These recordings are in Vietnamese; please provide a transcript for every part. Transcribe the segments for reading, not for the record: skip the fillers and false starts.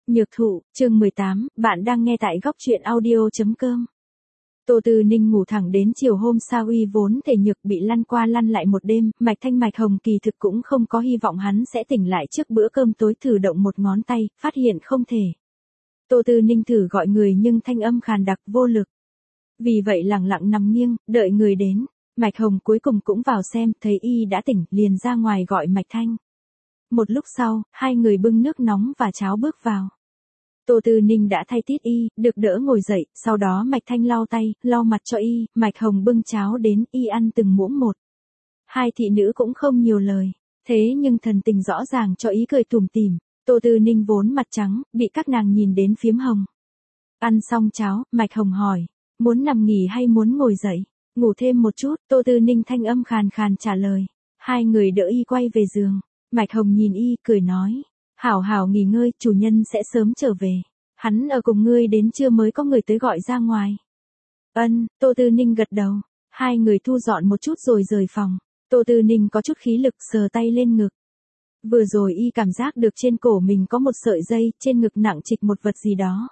Nhược thụ, chương 18, bạn đang nghe tại góc truyện audio.com. Tô Tư Ninh ngủ thẳng đến chiều hôm sau, uy vốn thể nhược bị lăn qua lăn lại một đêm, Mạch Thanh Mạch Hồng kỳ thực cũng không có hy vọng hắn sẽ tỉnh lại trước bữa cơm tối, thử động một ngón tay, phát hiện không thể. Tô Tư Ninh thử gọi người nhưng thanh âm khàn đặc vô lực. Vì vậy lặng lặng nằm nghiêng, đợi người đến. Mạch Hồng cuối cùng cũng vào xem, thấy y đã tỉnh, liền ra ngoài gọi Mạch Thanh. Một lúc sau, hai người bưng nước nóng và cháo bước vào. Tô Tư Ninh đã thay tiết y, được đỡ ngồi dậy, sau đó Mạch Thanh lau tay, lau mặt cho y, Mạch Hồng bưng cháo đến, y ăn từng muỗng một. Hai thị nữ cũng không nhiều lời, thế nhưng thần tình rõ ràng cho ý cười tủm tỉm. Tô Tư Ninh vốn mặt trắng, bị các nàng nhìn đến phiếm hồng. Ăn xong cháo, Mạch Hồng hỏi, muốn nằm nghỉ hay muốn ngồi dậy? Ngủ thêm một chút, Tô Tư Ninh thanh âm khàn khàn trả lời. Hai người đỡ y quay về giường. Mạch Hồng nhìn y, cười nói. Hảo hảo nghỉ ngơi, chủ nhân sẽ sớm trở về. Hắn ở cùng ngươi đến trưa mới có người tới gọi ra ngoài. Ân, Tô Tư Ninh gật đầu. Hai người thu dọn một chút rồi rời phòng. Tô Tư Ninh có chút khí lực sờ tay lên ngực. Vừa rồi y cảm giác được trên cổ mình có một sợi dây, trên ngực nặng trịch một vật gì đó.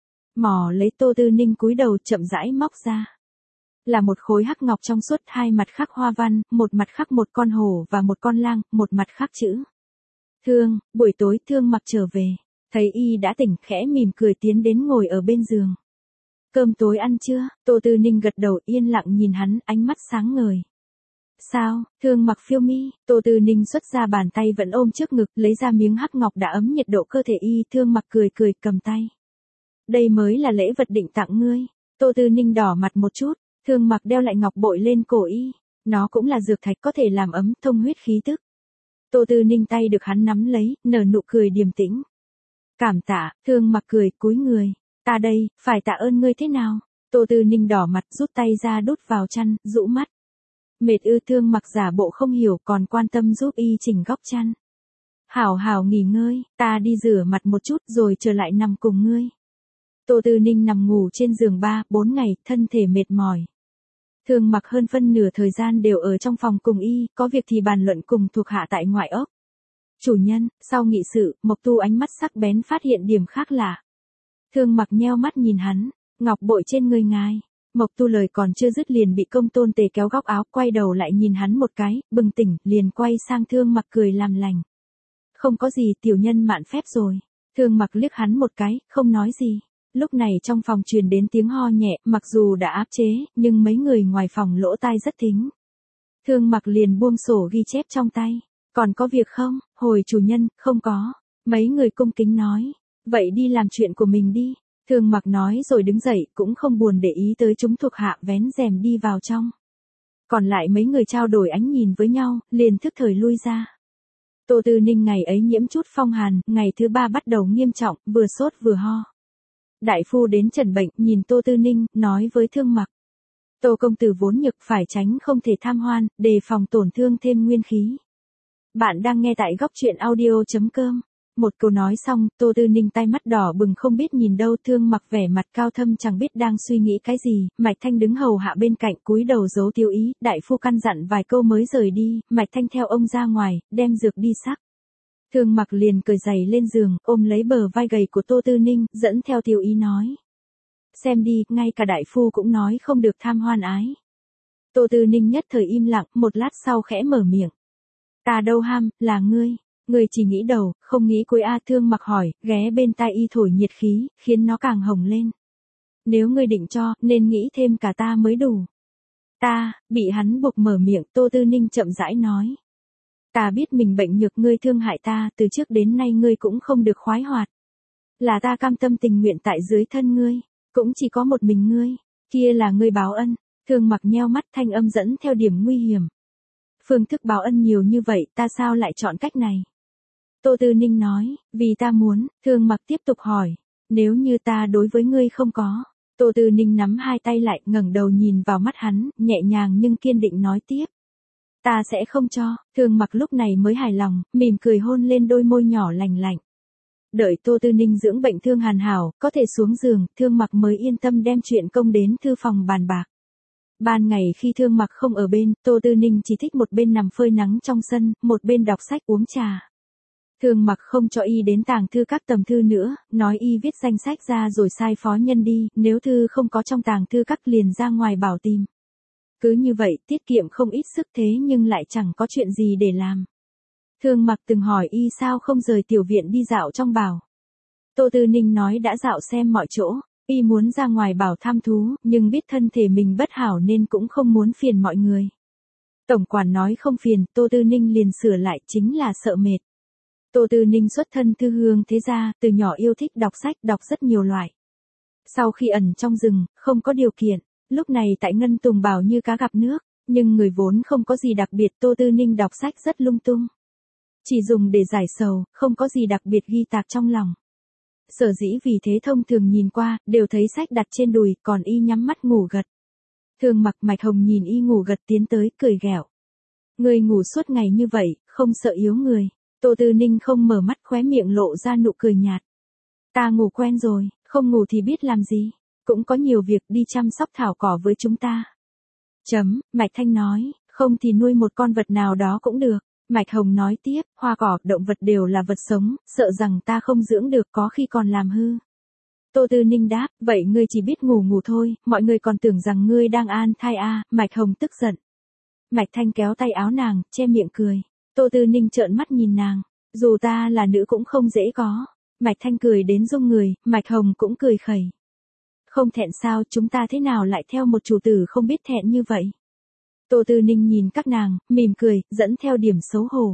Mò lấy, Tô Tư Ninh cúi đầu chậm rãi móc ra. Là một khối hắc ngọc trong suốt, hai mặt khắc hoa văn, một mặt khắc một con hổ và một con lang, một mặt khắc chữ. Thương, buổi tối Thương Mặc trở về, thấy y đã tỉnh, khẽ mỉm cười tiến đến ngồi ở bên giường. Cơm tối ăn chưa? Tô Tư Ninh gật đầu, yên lặng nhìn hắn, ánh mắt sáng ngời. Sao? Thương Mặc phiêu mi. Tô Tư Ninh xuất ra bàn tay vẫn ôm trước ngực, lấy ra miếng hắc ngọc đã ấm nhiệt độ cơ thể y. Thương Mặc cười cười cầm tay. Đây mới là lễ vật định tặng ngươi. Tô Tư Ninh đỏ mặt một chút. Thương Mặc đeo lại ngọc bội lên cổ y. Nó cũng là dược thạch, có thể làm ấm, thông huyết khí tức. Tô Tư Ninh tay được hắn nắm lấy, nở nụ cười điềm tĩnh. Cảm tạ. Thương Mặc cười, cúi người. Ta đây, phải tạ ơn ngươi thế nào? Tô Tư Ninh đỏ mặt, rút tay ra đút vào chăn, rũ mắt. Mệt ư? Thương Mặc giả bộ không hiểu, còn quan tâm giúp y chỉnh góc chăn. Hảo hảo nghỉ ngơi, ta đi rửa mặt một chút rồi trở lại nằm cùng ngươi. Tô Tư Ninh nằm ngủ trên giường 3-4 ngày, thân thể mệt mỏi. Thương Mặc hơn phân nửa thời gian đều ở trong phòng cùng y, có việc thì bàn luận cùng thuộc hạ tại ngoại ốc. Chủ nhân, sau nghị sự, Mộc Tu ánh mắt sắc bén phát hiện điểm khác lạ. Thương Mặc nheo mắt nhìn hắn, ngọc bội trên người ngài. Mộc Tu lời còn chưa dứt liền bị Công Tôn Tề kéo góc áo, quay đầu lại nhìn hắn một cái, bừng tỉnh, liền quay sang Thương Mặc cười làm lành. Không có gì, tiểu nhân mạn phép rồi. Thương Mặc liếc hắn một cái, không nói gì. Lúc này trong phòng truyền đến tiếng ho nhẹ, mặc dù đã áp chế, nhưng mấy người ngoài phòng lỗ tai rất thính. Thương Mặc liền buông sổ ghi chép trong tay. Còn có việc không? Hồi chủ nhân, không có. Mấy người cung kính nói. Vậy đi làm chuyện của mình đi. Thương Mặc nói rồi đứng dậy, cũng không buồn để ý tới chúng thuộc hạ, vén rèm đi vào trong. Còn lại mấy người trao đổi ánh nhìn với nhau, liền thức thời lui ra. Tô Tư Ninh ngày ấy nhiễm chút phong hàn, ngày thứ 3 bắt đầu nghiêm trọng, vừa sốt vừa ho. Đại phu đến trần bệnh, nhìn Tô Tư Ninh, nói với Thương Mặc. Tô công tử vốn nhược, phải tránh không thể tham hoan, đề phòng tổn thương thêm nguyên khí. Bạn đang nghe tại góc truyện audio.com. Một câu nói xong, Tô Tư Ninh tay mắt đỏ bừng không biết nhìn đâu. Thương Mặc vẻ mặt cao thâm chẳng biết đang suy nghĩ cái gì. Mạch Thanh đứng hầu hạ bên cạnh, cúi đầu giấu tiêu ý. Đại phu căn dặn vài câu mới rời đi. Mạch Thanh theo ông ra ngoài, đem dược đi sắc. Thương Mặc liền cởi giày lên giường, ôm lấy bờ vai gầy của Tô Tư Ninh, dẫn theo tiêu ý nói. Xem đi, ngay cả đại phu cũng nói không được tham hoan ái. Tô Tư Ninh nhất thời im lặng, một lát sau khẽ mở miệng. Ta đâu ham, là ngươi. Ngươi chỉ nghĩ đầu, không nghĩ cuối a. Thương Mặc hỏi, ghé bên tai y thổi nhiệt khí, khiến nó càng hồng lên. Nếu ngươi định cho, nên nghĩ thêm cả ta mới đủ. Ta, bị hắn buộc mở miệng. Tô Tư Ninh chậm rãi nói. Ta biết mình bệnh nhược, ngươi thương hại ta, từ trước đến nay ngươi cũng không được khoái hoạt. Là ta cam tâm tình nguyện tại dưới thân ngươi, cũng chỉ có một mình ngươi, kia là ngươi báo ân. Thương Mặc nheo mắt, thanh âm dẫn theo điểm nguy hiểm. Phương thức báo ân nhiều như vậy, ta sao lại chọn cách này? Tô Tư Ninh nói, vì ta muốn. Thương Mặc tiếp tục hỏi, nếu như ta đối với ngươi không có. Tô Tư Ninh nắm hai tay lại, ngẩng đầu nhìn vào mắt hắn, nhẹ nhàng nhưng kiên định nói tiếp. Ta sẽ không cho. Thương Mặc lúc này mới hài lòng, mỉm cười hôn lên đôi môi nhỏ lành lạnh. Đợi Tô Tư Ninh dưỡng bệnh thương hàn hảo, có thể xuống giường, Thương Mặc mới yên tâm đem chuyện công đến thư phòng bàn bạc. Ban ngày khi Thương Mặc không ở bên, Tô Tư Ninh chỉ thích một bên nằm phơi nắng trong sân, một bên đọc sách uống trà. Thương Mặc không cho y đến tàng thư các tầm thư nữa, nói y viết danh sách ra rồi sai phó nhân đi, nếu thư không có trong tàng thư các liền ra ngoài bảo tìm. Cứ như vậy tiết kiệm không ít sức thế nhưng lại chẳng có chuyện gì để làm. Thương Mặc từng hỏi y sao không rời tiểu viện đi dạo trong bảo. Tô Tư Ninh nói đã dạo xem mọi chỗ, y muốn ra ngoài bảo tham thú, nhưng biết thân thể mình bất hảo nên cũng không muốn phiền mọi người. Tổng quản nói không phiền, Tô Tư Ninh liền sửa lại chính là sợ mệt. Tô Tư Ninh xuất thân thư hương thế gia, từ nhỏ yêu thích đọc sách, đọc rất nhiều loại. Sau khi ẩn trong rừng, không có điều kiện, lúc này tại Ngân Tùng Bảo như cá gặp nước, nhưng người vốn không có gì đặc biệt, Tô Tư Ninh đọc sách rất lung tung. Chỉ dùng để giải sầu, không có gì đặc biệt ghi tạc trong lòng. Sở dĩ vì thế thông thường nhìn qua, đều thấy sách đặt trên đùi, còn y nhắm mắt ngủ gật. Thương Mặc Mạch Hồng nhìn y ngủ gật tiến tới, cười ghẹo. Người ngủ suốt ngày như vậy, không sợ yếu người. Tô Tư Ninh không mở mắt, khóe miệng lộ ra nụ cười nhạt. Ta ngủ quen rồi, không ngủ thì biết làm gì. Cũng có nhiều việc, đi chăm sóc thảo cỏ với chúng ta. Mạch Thanh nói, không thì nuôi một con vật nào đó cũng được. Mạch Hồng nói tiếp, hoa cỏ, động vật đều là vật sống, sợ rằng ta không dưỡng được có khi còn làm hư. Tô Tư Ninh đáp, vậy ngươi chỉ biết ngủ ngủ thôi, mọi người còn tưởng rằng ngươi đang an thai à, Mạch Hồng tức giận. Mạch Thanh kéo tay áo nàng, che miệng cười. Tô Tư Ninh trợn mắt nhìn nàng, dù ta là nữ cũng không dễ có. Mạch Thanh cười đến rung người, Mạch Hồng cũng cười khẩy. Không thẹn sao, chúng ta thế nào lại theo một chủ tử không biết thẹn như vậy? Tô Tư Ninh nhìn các nàng, mỉm cười, dẫn theo điểm xấu hổ.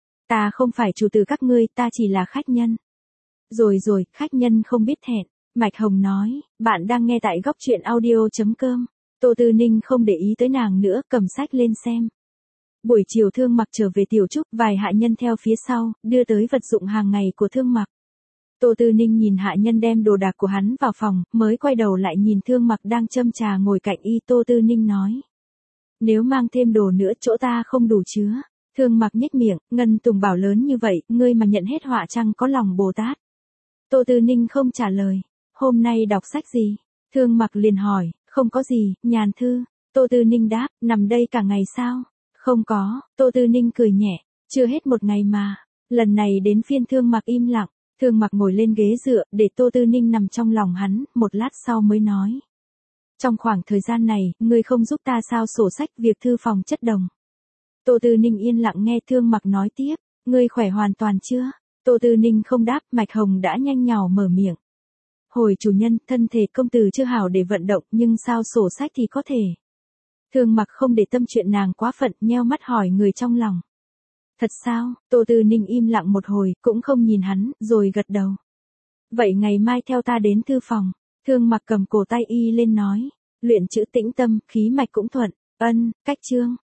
Ta không phải chủ tử các ngươi, ta chỉ là khách nhân. Rồi, khách nhân không biết thẹn. Mạch Hồng nói, bạn đang nghe tại góc truyện audio.com. Tô Tư Ninh không để ý tới nàng nữa, cầm sách lên xem. Buổi chiều Thương Mặc trở về Tiểu Trúc, vài hạ nhân theo phía sau, đưa tới vật dụng hàng ngày của Thương Mặc. Tô Tư Ninh nhìn hạ nhân đem đồ đạc của hắn vào phòng, mới quay đầu lại nhìn Thương Mặc đang châm trà ngồi cạnh y. Tô Tư Ninh nói. Nếu mang thêm đồ nữa chỗ ta không đủ chứa. Thương Mặc nhếch miệng, Ngân Tùng Bảo lớn như vậy, ngươi mà nhận hết họa chăng có lòng Bồ Tát. Tô Tư Ninh không trả lời. Hôm nay đọc sách gì? Thương Mặc liền hỏi, không có gì, nhàn thư. Tô Tư Ninh đáp, nằm đây cả ngày sao? Không có, Tô Tư Ninh cười nhẹ, chưa hết một ngày mà. Lần này đến phiên Thương Mặc im lặng, Thương Mặc ngồi lên ghế dựa, để Tô Tư Ninh nằm trong lòng hắn, một lát sau mới nói. Trong khoảng thời gian này, ngươi không giúp ta sao sổ sách việc thư phòng chất đồng. Tô Tư Ninh yên lặng nghe Thương Mặc nói tiếp, ngươi khỏe hoàn toàn chưa? Tô Tư Ninh không đáp, Mạch Hồng đã nhanh nhảu mở miệng. Hồi chủ nhân, thân thể công tử chưa hảo để vận động, nhưng sao sổ sách thì có thể. Thương Mặc không để tâm chuyện nàng quá phận, nheo mắt hỏi người trong lòng. Thật sao? Tô Tư Ninh im lặng một hồi, cũng không nhìn hắn, rồi gật đầu. Vậy ngày mai theo ta đến thư phòng. Thương Mặc cầm cổ tay y lên nói. Luyện chữ tĩnh tâm, khí mạch cũng thuận. Ân, cách chương.